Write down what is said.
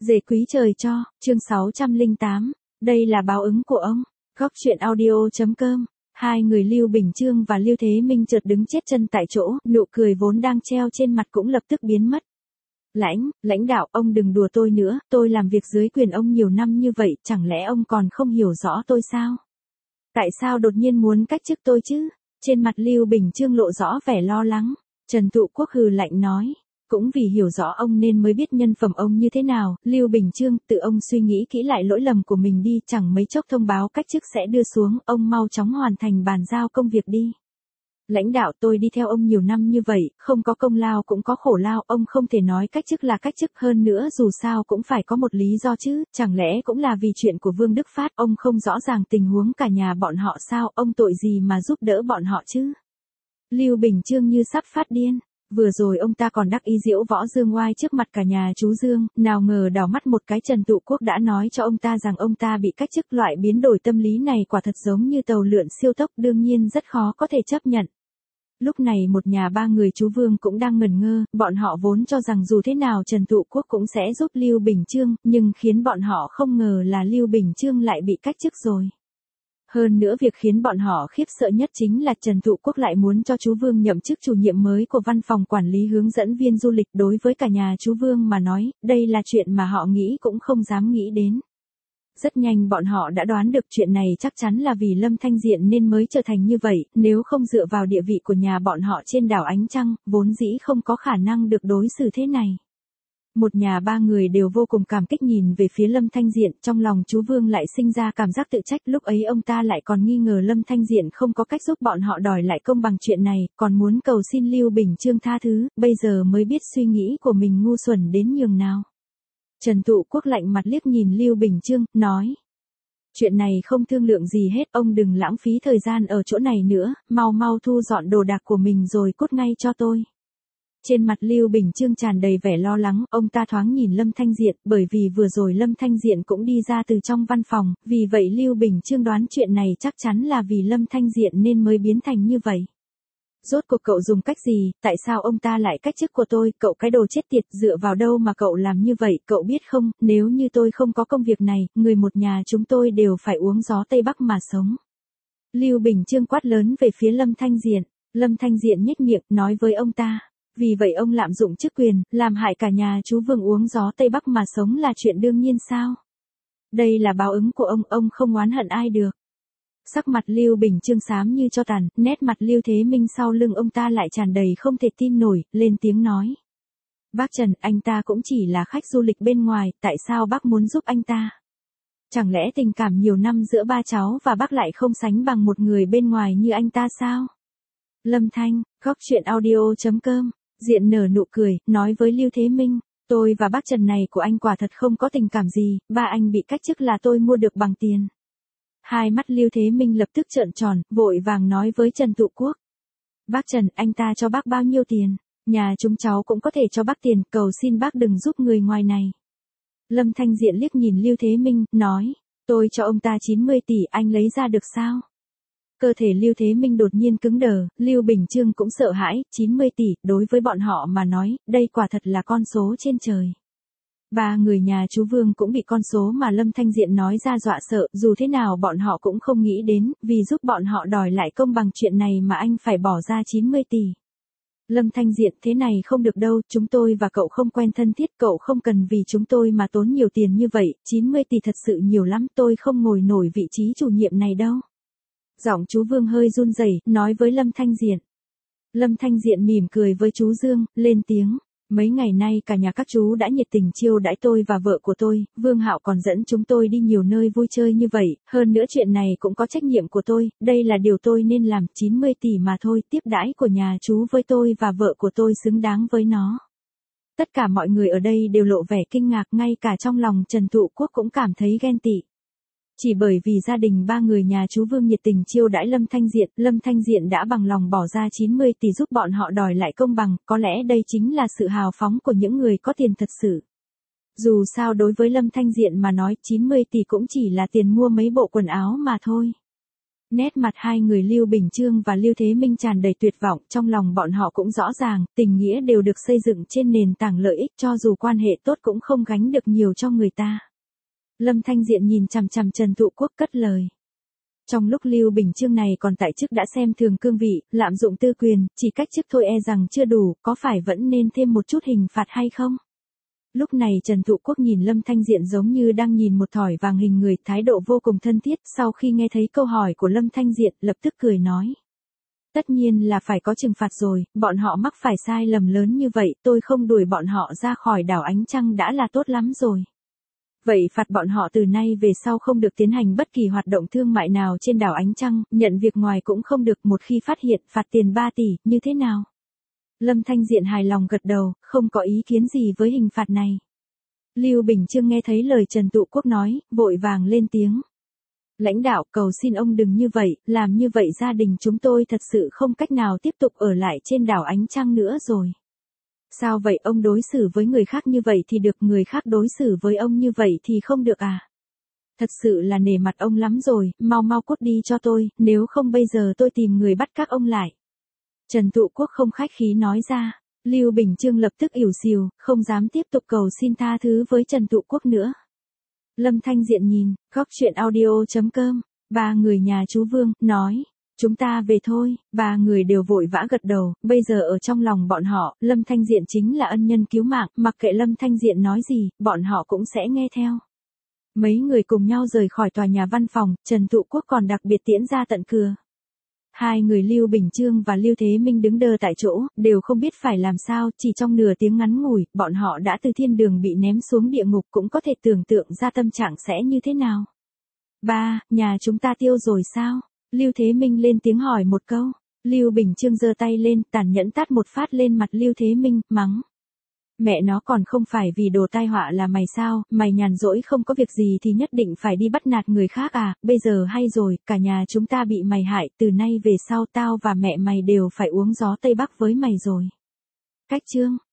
Dề quý trời cho, chương 608, đây là báo ứng của ông. Góc truyện audio.com. Hai người Lưu Bình Chương và Lưu Thế Minh chợt đứng chết chân tại chỗ, nụ cười vốn đang treo trên mặt cũng lập tức biến mất. Lãnh đạo, ông đừng đùa tôi nữa, tôi làm việc dưới quyền ông nhiều năm như vậy, chẳng lẽ ông còn không hiểu rõ tôi sao? Tại sao đột nhiên muốn cách chức tôi chứ? Trên mặt Lưu Bình Chương lộ rõ vẻ lo lắng. Trần Tụ Quốc hừ lạnh nói. Cũng vì hiểu rõ ông nên mới biết nhân phẩm ông như thế nào, Lưu Bình Chương, tự ông suy nghĩ kỹ lại lỗi lầm của mình đi, chẳng mấy chốc thông báo cách chức sẽ đưa xuống, ông mau chóng hoàn thành bàn giao công việc đi. Lãnh đạo, tôi đi theo ông nhiều năm như vậy, không có công lao cũng có khổ lao, ông không thể nói cách chức là cách chức, hơn nữa dù sao cũng phải có một lý do chứ, chẳng lẽ cũng là vì chuyện của Vương Đức Phát, ông không rõ ràng tình huống cả nhà bọn họ sao, ông tội gì mà giúp đỡ bọn họ chứ? Lưu Bình Chương như sắp phát điên. Vừa rồi ông ta còn đắc ý giễu võ Dương Oai trước mặt cả nhà chú Dương, nào ngờ đảo mắt một cái Trần Tụ Quốc đã nói cho ông ta rằng ông ta bị cách chức, loại biến đổi tâm lý này quả thật giống như tàu lượn siêu tốc, đương nhiên rất khó có thể chấp nhận. Lúc này một nhà ba người chú Vương cũng đang ngẩn ngơ, bọn họ vốn cho rằng dù thế nào Trần Tụ Quốc cũng sẽ giúp Lưu Bình Chương, nhưng khiến bọn họ không ngờ là Lưu Bình Chương lại bị cách chức rồi. Hơn nữa việc khiến bọn họ khiếp sợ nhất chính là Trần Tụ Quốc lại muốn cho chú Vương nhậm chức chủ nhiệm mới của văn phòng quản lý hướng dẫn viên du lịch. Đối với cả nhà chú Vương mà nói, đây là chuyện mà họ nghĩ cũng không dám nghĩ đến. Rất nhanh bọn họ đã đoán được chuyện này chắc chắn là vì Lâm Thanh Diện nên mới trở thành như vậy, nếu không dựa vào địa vị của nhà bọn họ trên đảo Ánh Trăng, vốn dĩ không có khả năng được đối xử thế này. Một nhà ba người đều vô cùng cảm kích nhìn về phía Lâm Thanh Diện, trong lòng chú Vương lại sinh ra cảm giác tự trách, lúc ấy ông ta lại còn nghi ngờ Lâm Thanh Diện không có cách giúp bọn họ đòi lại công bằng chuyện này, còn muốn cầu xin Lưu Bình Chương tha thứ, bây giờ mới biết suy nghĩ của mình ngu xuẩn đến nhường nào. Trần Tụ Quốc lạnh mặt liếc nhìn Lưu Bình Chương, nói. Chuyện này không thương lượng gì hết, ông đừng lãng phí thời gian ở chỗ này nữa, mau thu dọn đồ đạc của mình rồi cút ngay cho tôi. Trên mặt Lưu Bình Chương tràn đầy vẻ lo lắng, ông ta thoáng nhìn Lâm Thanh Diện, bởi vì vừa rồi Lâm Thanh Diện cũng đi ra từ trong văn phòng, vì vậy Lưu Bình Chương đoán chuyện này chắc chắn là vì Lâm Thanh Diện nên mới biến thành như vậy. Rốt cuộc cậu dùng cách gì, tại sao ông ta lại cách chức của tôi, cậu cái đồ chết tiệt, dựa vào đâu mà cậu làm như vậy, cậu biết không, nếu như tôi không có công việc này, người một nhà chúng tôi đều phải uống gió Tây Bắc mà sống. Lưu Bình Chương quát lớn về phía Lâm Thanh Diện, Lâm Thanh Diện nhếch miệng, nói với ông ta. Vì vậy ông lạm dụng chức quyền, làm hại cả nhà chú Vương uống gió Tây Bắc mà sống là chuyện đương nhiên sao? Đây là báo ứng của ông không oán hận ai được. Sắc mặt Lưu Bình Chương xám như tro tàn, nét mặt Lưu Thế Minh sau lưng ông ta lại tràn đầy không thể tin nổi, lên tiếng nói. Bác Trần, anh ta cũng chỉ là khách du lịch bên ngoài, tại sao bác muốn giúp anh ta? Chẳng lẽ tình cảm nhiều năm giữa ba cháu và bác lại không sánh bằng một người bên ngoài như anh ta sao? Lâm Thanh, góc truyện audio.com. Diện nở nụ cười, nói với Lưu Thế Minh, tôi và bác Trần này của anh quả thật không có tình cảm gì, ba anh bị cách chức là tôi mua được bằng tiền. Hai mắt Lưu Thế Minh lập tức trợn tròn, vội vàng nói với Trần Tụ Quốc. Bác Trần, anh ta cho bác bao nhiêu tiền? Nhà chúng cháu cũng có thể cho bác tiền, cầu xin bác đừng giúp người ngoài này. Lâm Thanh Diện liếc nhìn Lưu Thế Minh, nói, tôi cho ông ta 90 tỷ, anh lấy ra được sao? Cơ thể Lưu Thế Minh đột nhiên cứng đờ, Lưu Bình Chương cũng sợ hãi, 90 tỷ, đối với bọn họ mà nói, đây quả thật là con số trên trời. Ba người nhà chú Vương cũng bị con số mà Lâm Thanh Diện nói ra dọa sợ, dù thế nào bọn họ cũng không nghĩ đến, vì giúp bọn họ đòi lại công bằng chuyện này mà anh phải bỏ ra 90 tỷ. Lâm Thanh Diện, thế này không được đâu, chúng tôi và cậu không quen thân thiết, cậu không cần vì chúng tôi mà tốn nhiều tiền như vậy, 90 tỷ thật sự nhiều lắm, tôi không ngồi nổi vị trí chủ nhiệm này đâu. Giọng chú Vương hơi run rẩy, nói với Lâm Thanh Diện. Lâm Thanh Diện mỉm cười với chú Dương, lên tiếng. Mấy ngày nay cả nhà các chú đã nhiệt tình chiêu đãi tôi và vợ của tôi, Vương Hạo còn dẫn chúng tôi đi nhiều nơi vui chơi như vậy, hơn nữa chuyện này cũng có trách nhiệm của tôi, đây là điều tôi nên làm, 90 tỷ mà thôi, tiếp đãi của nhà chú với tôi và vợ của tôi xứng đáng với nó. Tất cả mọi người ở đây đều lộ vẻ kinh ngạc, ngay cả trong lòng Trần Tụ Quốc cũng cảm thấy ghen tị. Chỉ bởi vì gia đình ba người nhà chú Vương nhiệt tình chiêu đãi Lâm Thanh Diện đã bằng lòng bỏ ra 90 tỷ giúp bọn họ đòi lại công bằng, có lẽ đây chính là sự hào phóng của những người có tiền thật sự. Dù sao đối với Lâm Thanh Diện mà nói 90 tỷ cũng chỉ là tiền mua mấy bộ quần áo mà thôi. Nét mặt hai người Lưu Bình Chương và Lưu Thế Minh tràn đầy tuyệt vọng, trong lòng bọn họ cũng rõ ràng, tình nghĩa đều được xây dựng trên nền tảng lợi ích, cho dù quan hệ tốt cũng không gánh được nhiều cho người ta. Lâm Thanh Diện nhìn chằm chằm Trần Thụ Quốc cất lời. Trong lúc Lưu Bình Chương này còn tại chức đã xem thường cương vị, lạm dụng tư quyền, chỉ cách chức thôi e rằng chưa đủ, có phải vẫn nên thêm một chút hình phạt hay không? Lúc này Trần Thụ Quốc nhìn Lâm Thanh Diện giống như đang nhìn một thỏi vàng hình người, thái độ vô cùng thân thiết, sau khi nghe thấy câu hỏi của Lâm Thanh Diện, lập tức cười nói. Tất nhiên là phải có trừng phạt rồi, bọn họ mắc phải sai lầm lớn như vậy, tôi không đuổi bọn họ ra khỏi đảo Ánh Trăng đã là tốt lắm rồi. Vậy phạt bọn họ từ nay về sau không được tiến hành bất kỳ hoạt động thương mại nào trên đảo Ánh Trăng, nhận việc ngoài cũng không được, một khi phát hiện phạt tiền 3 tỷ, như thế nào? Lâm Thanh Diện hài lòng gật đầu, không có ý kiến gì với hình phạt này. Lưu Bình Chương nghe thấy lời Trần Thụ Quốc nói, vội vàng lên tiếng. Lãnh đạo, cầu xin ông đừng như vậy, làm như vậy gia đình chúng tôi thật sự không cách nào tiếp tục ở lại trên đảo Ánh Trăng nữa rồi. Sao vậy, ông đối xử với người khác như vậy thì được, người khác đối xử với ông như vậy thì không được à? Thật sự là nể mặt ông lắm rồi, mau mau cút đi cho tôi, nếu không bây giờ tôi tìm người bắt các ông lại. Trần Thụ Quốc không khách khí nói ra. Lưu Bình Chương lập tức ỉu xìu, không dám tiếp tục cầu xin tha thứ với Trần Thụ Quốc nữa. Lâm Thanh Diện nhìn, góc truyện audio.com, ba người nhà chú Vương, nói. Chúng ta về thôi, ba người đều vội vã gật đầu, bây giờ ở trong lòng bọn họ, Lâm Thanh Diện chính là ân nhân cứu mạng, mặc kệ Lâm Thanh Diện nói gì, bọn họ cũng sẽ nghe theo. Mấy người cùng nhau rời khỏi tòa nhà văn phòng, Trần Thụ Quốc còn đặc biệt tiễn ra tận cửa. Hai người Lưu Bình Chương và Lưu Thế Minh đứng đơ tại chỗ, đều không biết phải làm sao, chỉ trong nửa tiếng ngắn ngủi, bọn họ đã từ thiên đường bị ném xuống địa ngục, cũng có thể tưởng tượng ra tâm trạng sẽ như thế nào. Ba, nhà chúng ta tiêu rồi sao? Lưu Thế Minh lên tiếng hỏi một câu. Lưu Bình Chương giơ tay lên, tàn nhẫn tát một phát lên mặt Lưu Thế Minh, mắng. Mẹ nó, còn không phải vì đồ tai họa là mày sao, mày nhàn rỗi không có việc gì thì nhất định phải đi bắt nạt người khác à, bây giờ hay rồi, cả nhà chúng ta bị mày hại, từ nay về sau tao và mẹ mày đều phải uống gió Tây Bắc với mày rồi. Cách chương.